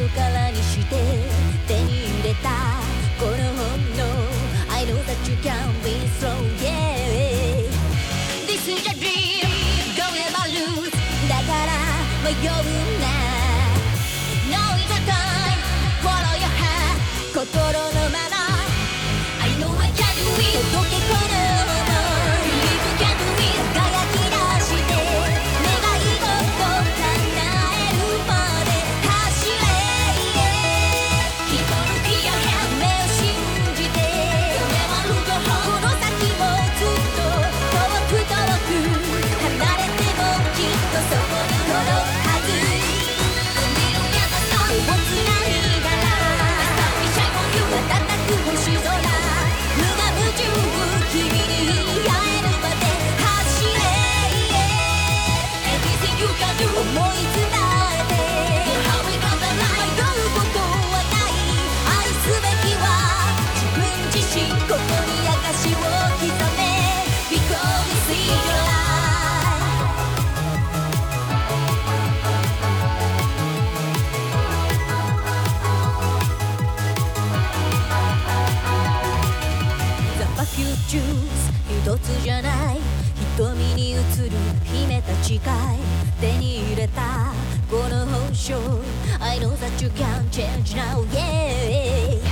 からにして手に入れたこの本能 I know that you can be strong, yeah. This is a dream, don't ever lose. だから迷うな No it's a time, follow your heart 心のまま I know I can do it 届けこの想い You can do it 輝き出して願い事叶えるまで走れ Keep on looking ahead 目を信じて Never look ahead この先もずっと遠く遠く離れてもきっとそこに届くはず手をつないだら瞬く星空無我夢中君に会えるまで走れ Everything you can do 思い伝えて How we got the line 迷うことはない愛すべきは自分自身ここに証を刻め Because this is your life You choose 一つじゃない瞳に映る秘めた誓い手に入れたこの本性 I know that you can change now, yeah